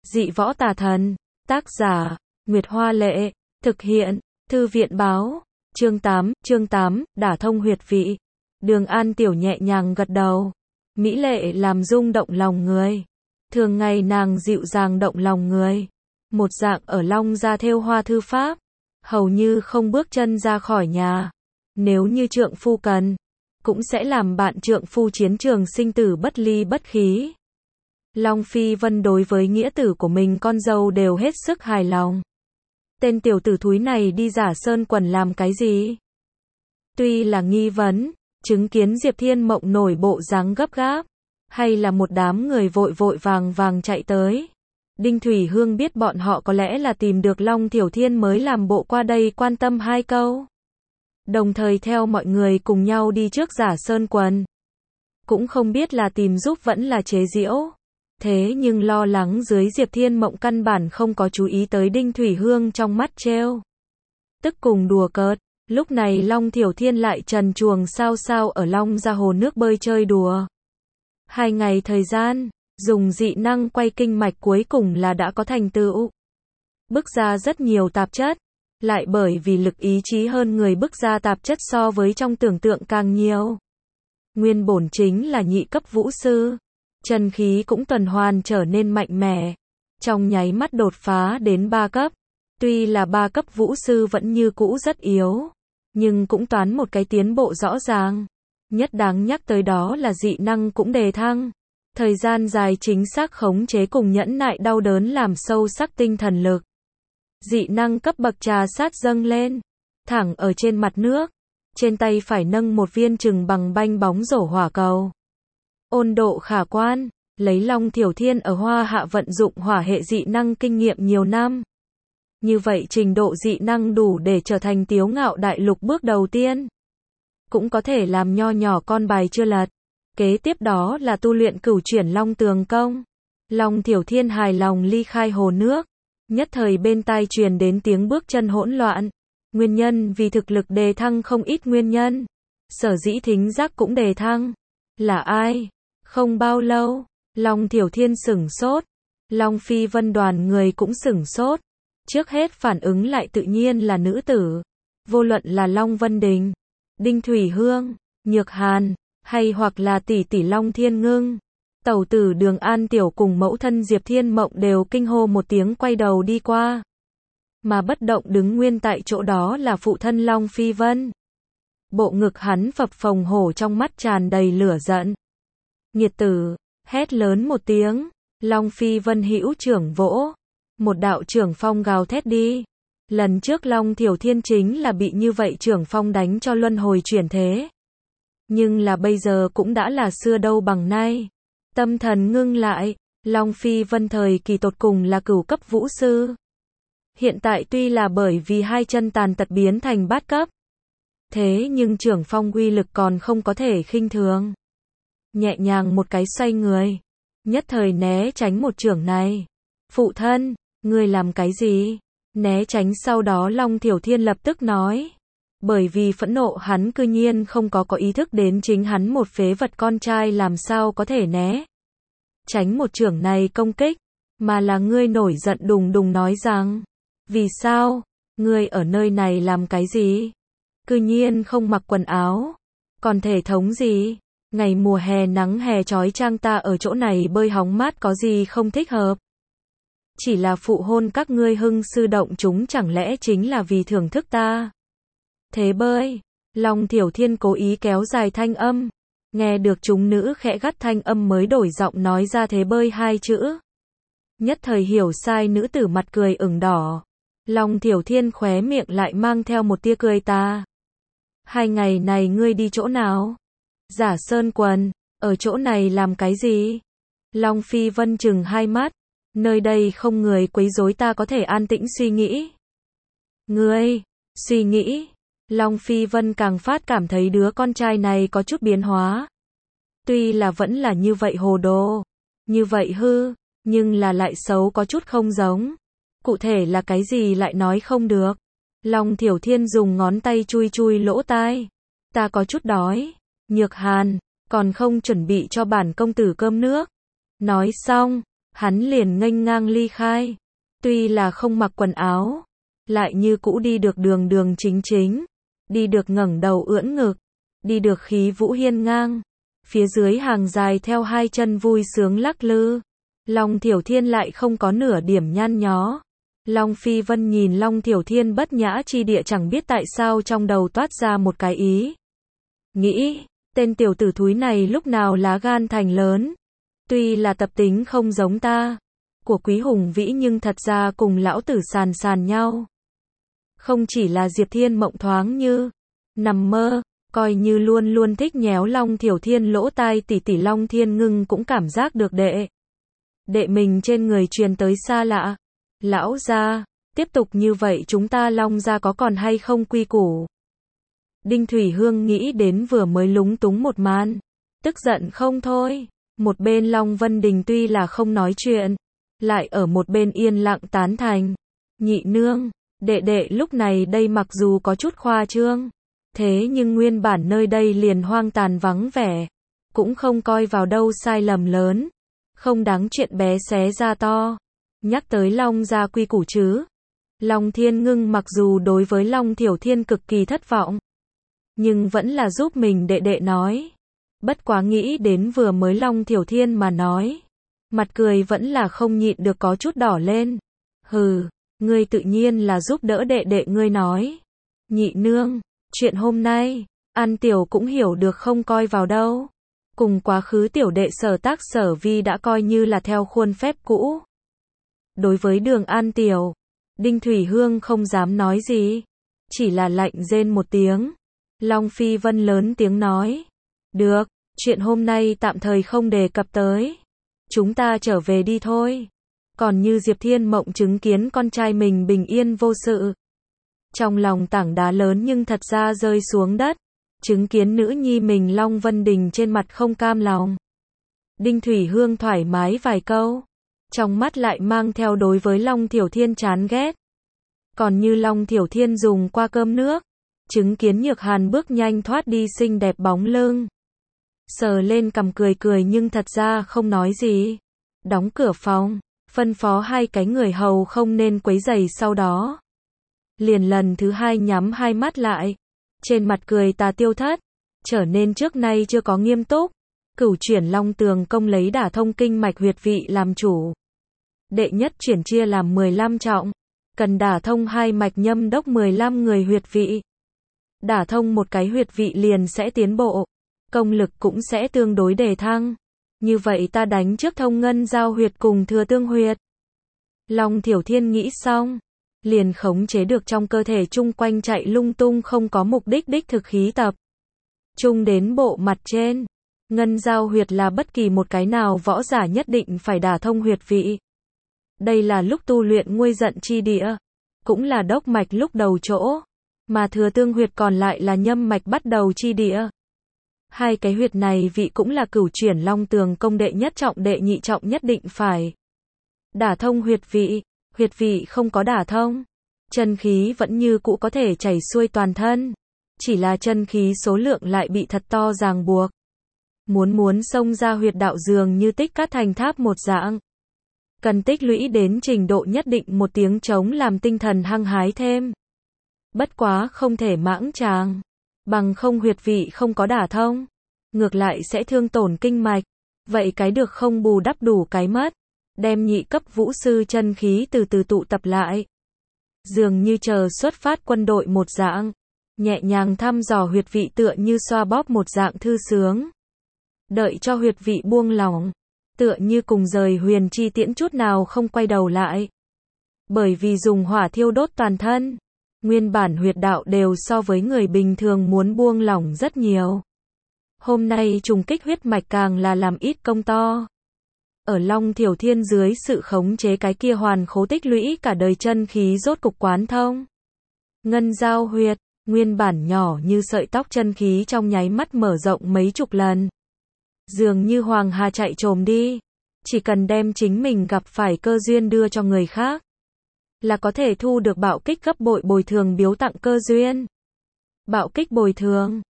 Dị võ tà thần. Tác giả, Nguyệt Hoa Lệ. Thực hiện, Thư viện Báo. Chương 8, đả thông huyệt vị. Đường An Tiểu nhẹ nhàng gật đầu. Mỹ lệ làm rung động lòng người. Thường ngày nàng dịu dàng động lòng người. Một dạng ở Long Gia thêu hoa thư pháp. Hầu như không bước chân ra khỏi nhà. Nếu như trượng phu cần, cũng sẽ làm bạn trượng phu chiến trường sinh tử bất ly bất khí. Long Phi Vân đối với nghĩa tử của mình con dâu đều hết sức hài lòng. Tên tiểu tử thúi này đi giả sơn quần làm cái gì? Tuy là nghi vấn, chứng kiến Diệp Thiên Mộng nổi bộ dáng gấp gáp, hay là một đám người vội vội vàng vàng chạy tới. Đinh Thủy Hương biết bọn họ có lẽ là tìm được Long Tiểu Thiên mới làm bộ qua đây quan tâm hai câu. Đồng thời theo mọi người cùng nhau đi trước giả sơn quần. Cũng không biết là tìm giúp vẫn là chế giễu. Thế nhưng lo lắng dưới Diệp Thiên Mộng căn bản không có chú ý tới Đinh Thủy Hương trong mắt trêu tức cùng đùa cợt. Lúc này Long Tiểu Thiên lại trần truồng sao sao ở Long Gia hồ nước bơi chơi đùa. 2 ngày thời gian, dùng dị năng quay kinh mạch cuối cùng là đã có thành tựu. Bức ra rất nhiều tạp chất, lại bởi vì lực ý chí hơn người bức ra tạp chất so với trong tưởng tượng càng nhiều. Nguyên bổn chính là nhị cấp vũ sư. Chân khí cũng tuần hoàn trở nên mạnh mẽ. Trong nháy mắt đột phá đến 3 cấp. Tuy là 3 cấp vũ sư vẫn như cũ rất yếu. Nhưng cũng toán một cái tiến bộ rõ ràng. Nhất đáng nhắc tới đó là dị năng cũng đề thăng. Thời gian dài chính xác khống chế cùng nhẫn nại đau đớn làm sâu sắc tinh thần lực. Dị năng cấp bậc trà sát dâng lên. Thẳng ở trên mặt nước. Trên tay phải nâng một viên chừng bằng banh bóng rổ hỏa cầu. Ôn độ khả quan, lấy Long Tiểu Thiên ở Hoa Hạ vận dụng hỏa hệ dị năng kinh nghiệm nhiều năm. Như vậy trình độ dị năng đủ để trở thành Tiếu Ngạo Đại Lục bước đầu tiên. Cũng có thể làm nho nhỏ con bài chưa lật. Kế tiếp đó là tu luyện cửu chuyển Long Tường Công. Long Tiểu Thiên hài lòng ly khai hồ nước. Nhất thời bên tai truyền đến tiếng bước chân hỗn loạn. Nguyên nhân vì thực lực đề thăng không ít nguyên nhân. Sở dĩ thính giác cũng đề thăng. Là ai? Không bao lâu, Long Tiểu Thiên sửng sốt. Long Phi Vân đoàn người cũng sửng sốt. Trước hết phản ứng lại tự nhiên là nữ tử. Vô luận là Long Vân Đình, Đinh Thủy Hương, Nhược Hàn, hay hoặc là tỷ tỷ Long Thiên Ngưng. Tẩu tử Đường An Tiểu cùng mẫu thân Diệp Thiên Mộng đều kinh hô một tiếng quay đầu đi qua. Mà bất động đứng nguyên tại chỗ đó là phụ thân Long Phi Vân. Bộ ngực hắn phập phồng hổ trong mắt tràn đầy lửa giận. Nghiệt tử, hét lớn một tiếng, Long Phi Vân hữu trưởng vỗ. Một đạo trưởng phong gào thét đi. Lần trước Long Tiểu Thiên chính là bị như vậy trưởng phong đánh cho luân hồi chuyển thế. Nhưng là bây giờ cũng đã là xưa đâu bằng nay. Tâm thần ngưng lại, Long Phi Vân thời kỳ tột cùng là cửu cấp vũ sư. Hiện tại tuy là bởi vì hai chân tàn tật biến thành bát cấp. Thế nhưng trưởng phong uy lực còn không có thể khinh thường. Nhẹ nhàng một cái xoay người. Nhất thời né tránh một chưởng này. Phụ thân, ngươi làm cái gì? Né tránh sau đó Long Tiểu Thiên lập tức nói. Bởi vì phẫn nộ hắn cư nhiên không có ý thức đến chính hắn một phế vật con trai làm sao có thể né tránh một chưởng này công kích. Mà là ngươi nổi giận đùng đùng nói rằng. Vì sao? Ngươi ở nơi này làm cái gì? Cư nhiên không mặc quần áo. Còn thể thống gì? Ngày mùa hè nắng hè chói chang ta ở chỗ này bơi hóng mát có gì không thích hợp? Chỉ là phụ hôn các ngươi hưng sư động chúng chẳng lẽ chính là vì thưởng thức ta? Thế bơi, Long Tiểu Thiên cố ý kéo dài thanh âm. Nghe được chúng nữ khẽ gắt thanh âm mới đổi giọng nói ra thế bơi 2 chữ. Nhất thời hiểu sai nữ tử mặt cười ửng đỏ. Long Tiểu Thiên khóe miệng lại mang theo một tia cười ta. 2 ngày này ngươi đi chỗ nào? Giả sơn quần, ở chỗ này làm cái gì? Long Phi Vân chừng 2 mắt. Nơi đây không người quấy rối ta có thể an tĩnh suy nghĩ. Ngươi, suy nghĩ. Long Phi Vân càng phát cảm thấy đứa con trai này có chút biến hóa. Tuy là vẫn là như vậy hồ đồ, như vậy hư, nhưng là lại xấu có chút không giống. Cụ thể là cái gì lại nói không được. Long Tiểu Thiên dùng ngón tay chui chui lỗ tai. Ta có chút đói. Nhược Hàn, còn không chuẩn bị cho bản công tử cơm nước. Nói xong, hắn liền nghênh ngang ly khai. Tuy là không mặc quần áo, lại như cũ đi được đường đường chính chính, đi được ngẩng đầu ưỡn ngực, đi được khí vũ hiên ngang. Phía dưới hàng dài theo hai chân vui sướng lắc lư. Long Thiểu Thiên lại không có nửa điểm nhăn nhó. Long Phi Vân nhìn Long Thiểu Thiên bất nhã chi địa chẳng biết tại sao trong đầu toát ra một cái ý. Nghĩ, tên tiểu tử thúi này lúc nào lá gan thành lớn. Tuy là tập tính không giống ta, của Quý Hùng Vĩ nhưng thật ra cùng lão tử sàn sàn nhau. Không chỉ là Diệp Thiên Mộng thoáng như nằm mơ, coi như luôn luôn thích nhéo Long Thiểu Thiên lỗ tai tỷ tỷ Long Thiên Ngưng cũng cảm giác được đệ mình trên người truyền tới xa lạ. Lão gia, tiếp tục như vậy chúng ta Long gia có còn hay không quy củ? Đinh Thủy Hương nghĩ đến vừa mới lúng túng một màn, tức giận không thôi. Một bên Long Vân Đình tuy là không nói chuyện, lại ở một bên yên lặng tán thành. Nhị nương, đệ đệ lúc này đây mặc dù có chút khoa trương, thế nhưng nguyên bản nơi đây liền hoang tàn vắng vẻ, cũng không coi vào đâu sai lầm lớn, không đáng chuyện bé xé ra to. Nhắc tới Long gia quy củ chứ. Long Thiên Ngưng mặc dù đối với Long Thiểu Thiên cực kỳ thất vọng, nhưng vẫn là giúp mình đệ đệ nói. Bất quá nghĩ đến vừa mới Long Thiểu Thiên mà nói, mặt cười vẫn là không nhịn được có chút đỏ lên. Hừ, ngươi tự nhiên là giúp đỡ đệ đệ ngươi nói. Nhị nương, chuyện hôm nay, An Tiểu cũng hiểu được không coi vào đâu. Cùng quá khứ tiểu đệ Sở Tác Sở Vi đã coi như là theo khuôn phép cũ. Đối với Đường An Tiểu, Đinh Thủy Hương không dám nói gì, chỉ là lạnh rên một tiếng. Long Phi Vân lớn tiếng nói, được, chuyện hôm nay tạm thời không đề cập tới, chúng ta trở về đi thôi. Còn như Diệp Thiên Mộng chứng kiến con trai mình bình yên vô sự, trong lòng tảng đá lớn nhưng thật ra rơi xuống đất, chứng kiến nữ nhi mình Long Vân Đình trên mặt không cam lòng. Đinh Thủy Hương thoải mái vài câu, trong mắt lại mang theo đối với Long Thiểu Thiên chán ghét. Còn như Long Thiểu Thiên dùng qua cơm nước, chứng kiến Nhược Hàn bước nhanh thoát đi xinh đẹp bóng lưng, sờ lên cằm cười cười nhưng thật ra không nói gì. Đóng cửa phòng, phân phó hai cái người hầu không nên quấy rầy, sau đó liền lần thứ hai nhắm hai mắt lại, trên mặt cười tà tiêu thất, trở nên trước nay chưa có nghiêm túc. Cửu chuyển Long Tường công lấy đả thông kinh mạch huyệt vị làm chủ. Đệ nhất chuyển chia làm 15 trọng, cần đả thông hai mạch nhâm đốc 15 người huyệt vị. Đả thông một cái huyệt vị liền sẽ tiến bộ, công lực cũng sẽ tương đối đề thăng. Như vậy ta đánh trước thông ngân giao huyệt cùng thừa tương huyệt. Long Thiểu Thiên nghĩ xong, liền khống chế được trong cơ thể chung quanh chạy lung tung không có mục đích đích thực khí tập trung đến bộ mặt trên. Ngân giao huyệt là bất kỳ một cái nào võ giả nhất định phải đả thông huyệt vị. Đây là lúc tu luyện nguôi giận chi địa, cũng là đốc mạch lúc đầu chỗ, mà thừa tương huyệt còn lại là nhâm mạch bắt đầu chi địa. Hai cái huyệt này vị cũng là cửu chuyển Long Tường công đệ nhất trọng đệ nhị trọng nhất định phải đả thông huyệt vị không có đả thông, chân khí vẫn như cũ có thể chảy xuôi toàn thân, chỉ là chân khí số lượng lại bị thật to ràng buộc. Muốn xông ra huyệt đạo dường như tích cát thành tháp một dạng, cần tích lũy đến trình độ nhất định một tiếng trống làm tinh thần hăng hái thêm. Bất quá không thể mãng tràng, bằng không huyệt vị không có đả thông, ngược lại sẽ thương tổn kinh mạch, vậy cái được không bù đắp đủ cái mất, đem nhị cấp vũ sư chân khí từ từ tụ tập lại. Dường như chờ xuất phát quân đội một dạng, nhẹ nhàng thăm dò huyệt vị tựa như xoa bóp một dạng thư sướng. Đợi cho huyệt vị buông lỏng, tựa như cùng rời huyền chi tiễn chút nào không quay đầu lại. Bởi vì dùng hỏa thiêu đốt toàn thân, nguyên bản huyệt đạo đều so với người bình thường muốn buông lỏng rất nhiều. Hôm nay trùng kích huyết mạch càng là làm ít công to. Ở Long Thiểu Thiên dưới sự khống chế cái kia hoàn khố tích lũy cả đời chân khí rốt cục quán thông. Ngân giao huyệt, nguyên bản nhỏ như sợi tóc chân khí trong nháy mắt mở rộng mấy chục lần. Dường như Hoàng Hà chạy trồm đi, chỉ cần đem chính mình gặp phải cơ duyên đưa cho người khác, là có thể thu được bạo kích gấp bội bồi thường biếu tặng cơ duyên. Bạo kích bồi thường,